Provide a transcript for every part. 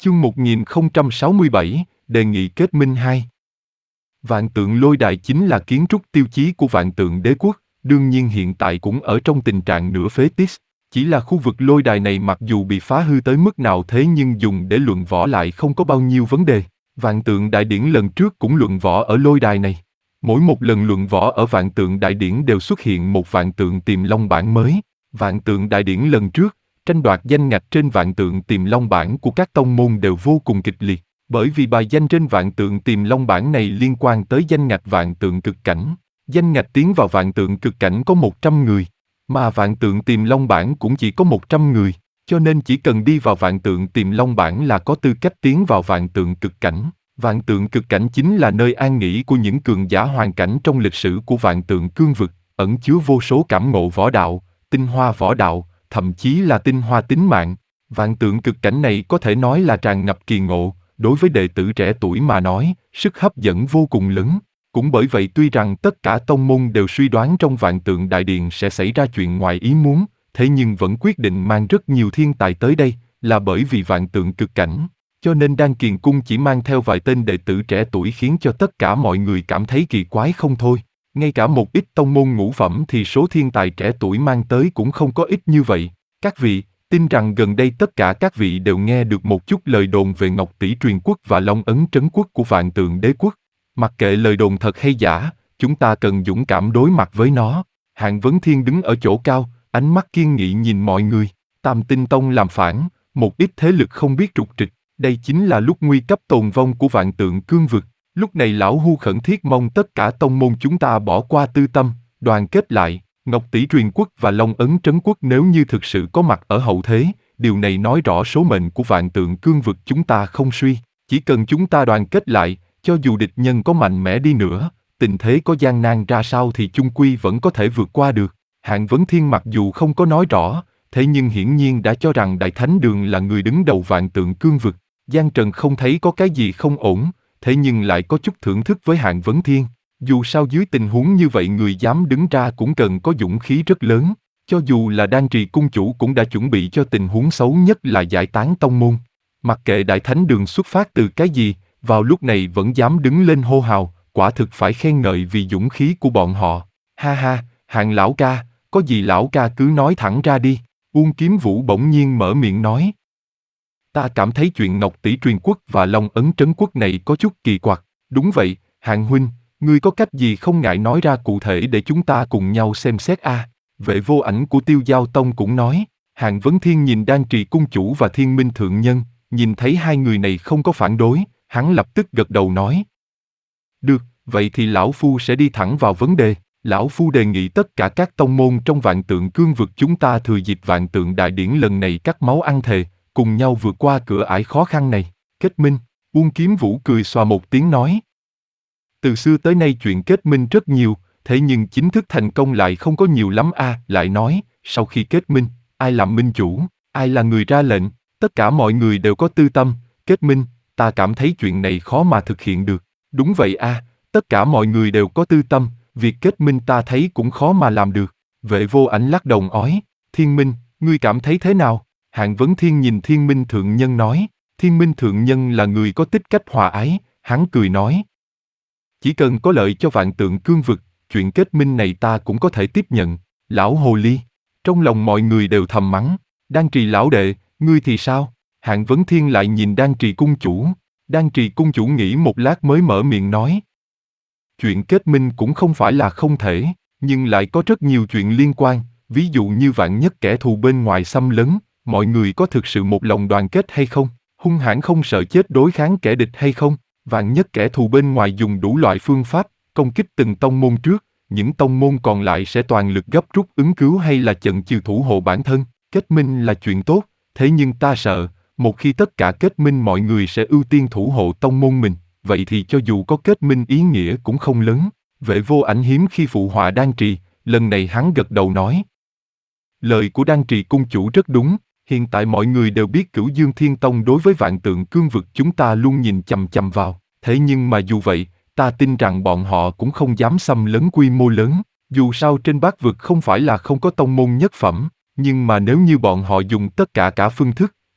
Chương 1067, đề nghị kết minh 2. Vạn Tượng Lôi Đài chính là kiến trúc tiêu chí của Vạn Tượng Đế Quốc, đương nhiên hiện tại cũng ở trong tình trạng nửa phế tích. Chỉ là khu vực lôi đài này mặc dù bị phá hư tới mức nào thế nhưng dùng để luận võ lại không có bao nhiêu vấn đề. Vạn Tượng Đại Điển lần trước cũng luận võ ở lôi đài này. Mỗi một lần luận võ ở Vạn Tượng Đại Điển đều xuất hiện một Vạn Tượng Tiềm Long bản mới. Vạn Tượng Đại Điển lần trước, tranh đoạt danh ngạch trên Vạn Tượng Tiềm Long bản của các tông môn đều vô cùng kịch liệt, bởi vì bài danh trên Vạn Tượng Tiềm Long bản này liên quan tới danh ngạch Vạn Tượng Cực Cảnh. Danh ngạch tiến vào Vạn Tượng Cực Cảnh có 100 người, mà Vạn Tượng Tiềm Long bản cũng chỉ có 100 người, cho nên chỉ cần đi vào Vạn Tượng Tiềm Long bản là có tư cách tiến vào Vạn Tượng Cực Cảnh. Vạn Tượng Cực Cảnh chính là nơi an nghỉ của những cường giả hoàn cảnh trong lịch sử của Vạn Tượng Cương vực, ẩn chứa vô số cảm ngộ võ đạo, tinh hoa võ đạo, thậm chí là tinh hoa tính mạng. Vạn Tượng Cực Cảnh này có thể nói là tràn ngập kỳ ngộ, đối với đệ tử trẻ tuổi mà nói, sức hấp dẫn vô cùng lớn. Cũng bởi vậy tuy rằng tất cả tông môn đều suy đoán trong Vạn Tượng Đại Điện sẽ xảy ra chuyện ngoài ý muốn, thế nhưng vẫn quyết định mang rất nhiều thiên tài tới đây, là bởi vì Vạn Tượng Cực Cảnh. Cho nên Đan Kiền Cung chỉ mang theo vài tên đệ tử trẻ tuổi khiến cho tất cả mọi người cảm thấy kỳ quái không thôi. Ngay cả một ít tông môn ngũ phẩm thì số thiên tài trẻ tuổi mang tới cũng không có ít như vậy. Các vị, tin rằng gần đây tất cả các vị đều nghe được một chút lời đồn về Ngọc Tỷ Truyền Quốc và Long Ấn Trấn Quốc của Vạn Tượng Đế Quốc. Mặc kệ lời đồn thật hay giả, chúng ta cần dũng cảm đối mặt với nó. Hạng Vấn Thiên đứng ở chỗ cao, ánh mắt kiên nghị nhìn mọi người. Tam Tinh Tông làm phản, một ít thế lực không biết trục trịch. Đây chính là lúc nguy cấp tồn vong của Vạn Tượng Cương vực. Lúc này lão Hu khẩn thiết mong tất cả tông môn chúng ta bỏ qua tư tâm, đoàn kết lại. Ngọc Tỷ Truyền Quốc và Long Ấn Trấn Quốc nếu như thực sự có mặt ở hậu thế, điều này nói rõ số mệnh của Vạn Tượng Cương vực chúng ta không suy. Chỉ cần chúng ta đoàn kết lại, cho dù địch nhân có mạnh mẽ đi nữa, tình thế có gian nan ra sao thì chung quy vẫn có thể vượt qua được. Hạng Vấn Thiên mặc dù không có nói rõ, thế nhưng hiển nhiên đã cho rằng Đại Thánh Đường là người đứng đầu Vạn Tượng Cương vực. Giang Trần không thấy có cái gì không ổn, thế nhưng lại có chút thưởng thức với Hạng Vấn Thiên. Dù sao dưới tình huống như vậy người dám đứng ra cũng cần có dũng khí rất lớn. Cho dù là Đan Trì Cung chủ cũng đã chuẩn bị cho tình huống xấu nhất là giải tán tông môn. Mặc kệ Đại Thánh Đường xuất phát từ cái gì, vào lúc này vẫn dám đứng lên hô hào, quả thực phải khen ngợi vì dũng khí của bọn họ. Ha ha, Hạng lão ca, có gì lão ca cứ nói thẳng ra đi. Uông Kiếm Vũ bỗng nhiên mở miệng nói. Ta cảm thấy chuyện Ngọc Tỷ Truyền Quốc và Long Ấn Trấn Quốc này có chút kỳ quặc. Đúng vậy, Hạng huynh, ngươi có cách gì không ngại nói ra cụ thể để chúng ta cùng nhau xem xét a? Vệ Vô Ảnh của Tiêu Giao Tông cũng nói. Hạng Vấn Thiên nhìn Đan Trì Cung chủ và Thiên Minh Thượng Nhân, nhìn thấy hai người này không có phản đối, hắn lập tức gật đầu nói. Được, vậy thì lão phu sẽ đi thẳng vào vấn đề. Lão phu đề nghị tất cả các tông môn trong Vạn Tượng Cương vực chúng ta thừa dịp Vạn Tượng Đại Điển lần này cắt máu ăn thề, cùng nhau vượt qua cửa ải khó khăn này. Kết minh. Uông Kiếm Vũ cười xòa một tiếng nói. Từ xưa tới nay chuyện kết minh rất nhiều, thế nhưng chính thức thành công lại không có nhiều lắm a. Lại nói, sau khi kết minh, ai làm minh chủ, ai là người ra lệnh, tất cả mọi người đều có tư tâm. Kết minh, ta cảm thấy chuyện này khó mà thực hiện được. Đúng vậy a, tất cả mọi người đều có tư tâm, việc kết minh ta thấy cũng khó mà làm được. Vệ Vô Ảnh lắc đầu ói. Thiên Minh, ngươi cảm thấy thế nào? Hạng Vấn Thiên nhìn Thiên Minh Thượng Nhân nói. Thiên Minh Thượng Nhân là người có tích cách hòa ái, hắn cười nói. Chỉ cần có lợi cho Vạn Tượng Cương vực, chuyện kết minh này ta cũng có thể tiếp nhận. Lão hồ ly. Trong lòng mọi người đều thầm mắng. Đan Trì lão đệ, ngươi thì sao? Hạng Vấn Thiên lại nhìn Đan Trì Cung chủ. Đan Trì Cung chủ nghĩ một lát mới mở miệng nói. Chuyện kết minh cũng không phải là không thể, nhưng lại có rất nhiều chuyện liên quan, ví dụ như vạn nhất kẻ thù bên ngoài xâm lấn, mọi người có thực sự một lòng đoàn kết hay không, hung hãn không sợ chết đối kháng kẻ địch hay không, vạn nhất kẻ thù bên ngoài dùng đủ loại phương pháp, công kích từng tông môn trước, những tông môn còn lại sẽ toàn lực gấp rút ứng cứu hay là chần chừ thủ hộ bản thân. Kết minh là chuyện tốt, thế nhưng ta sợ, một khi tất cả kết minh mọi người sẽ ưu tiên thủ hộ tông môn mình, vậy thì cho dù có kết minh ý nghĩa cũng không lớn. Vệ Vô Ảnh hiếm khi phụ họa Đan Trì, lần này hắn gật đầu nói. Lời của Đan Trì Cung chủ rất đúng, hiện tại mọi người đều biết Cửu Dương Thiên Tông đối với Vạn Tượng Cương vực chúng ta luôn nhìn chằm chằm vào, thế nhưng mà dù vậy, ta tin rằng bọn họ cũng không dám xâm lấn quy mô lớn, dù sao trên Bát vực không phải là không có tông môn nhất phẩm, nhưng mà nếu như bọn họ dùng tất cả phương thức,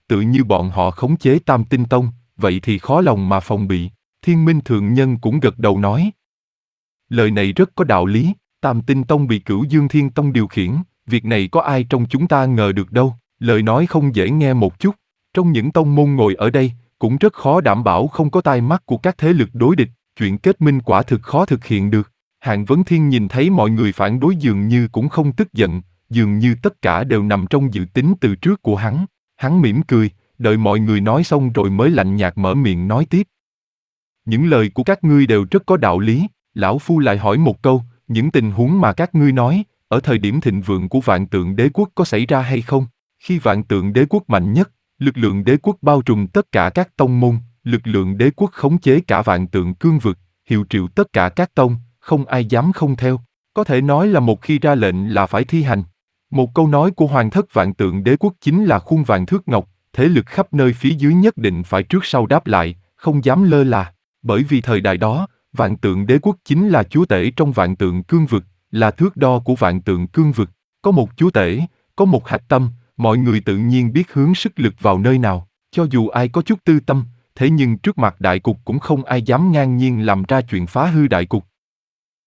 tự như bọn họ khống chế Tam Tinh Tông, vậy thì khó lòng mà phòng bị. Thiên Minh Thượng Nhân cũng gật đầu nói. Lời này rất có đạo lý, Tam Tinh Tông bị Cửu Dương Thiên Tông điều khiển, việc này có ai trong chúng ta ngờ được đâu, lời nói không dễ nghe một chút. Trong những tông môn ngồi ở đây, cũng rất khó đảm bảo không có tai mắt của các thế lực đối địch, chuyện kết minh quả thực khó thực hiện được. Hạng Vấn Thiên nhìn thấy mọi người phản đối dường như cũng không tức giận, dường như tất cả đều nằm trong dự tính từ trước của hắn. Hắn mỉm cười, đợi mọi người nói xong rồi mới lạnh nhạt mở miệng nói tiếp. Những lời của các ngươi đều rất có đạo lý, lão phu lại hỏi một câu, những tình huống mà các ngươi nói, ở thời điểm thịnh vượng của Vạn Tượng Đế Quốc có xảy ra hay không? Khi Vạn Tượng Đế Quốc mạnh nhất, lực lượng đế quốc bao trùm tất cả các tông môn, lực lượng đế quốc khống chế cả Vạn Tượng Cương vực, hiệu triệu tất cả các tông, không ai dám không theo. Có thể nói là một khi ra lệnh là phải thi hành. Một câu nói của Hoàng thất Vạn Tượng Đế Quốc chính là khuôn vàng thước ngọc, thế lực khắp nơi phía dưới nhất định phải trước sau đáp lại, không dám lơ là. Bởi vì thời đại đó, Vạn Tượng Đế Quốc chính là chúa tể trong Vạn Tượng Cương vực, là thước đo của Vạn Tượng Cương vực. Có một chúa tể, có một hạch tâm, mọi người tự nhiên biết hướng sức lực vào nơi nào. Cho dù ai có chút tư tâm, thế nhưng trước mặt đại cục cũng không ai dám ngang nhiên làm ra chuyện phá hư đại cục.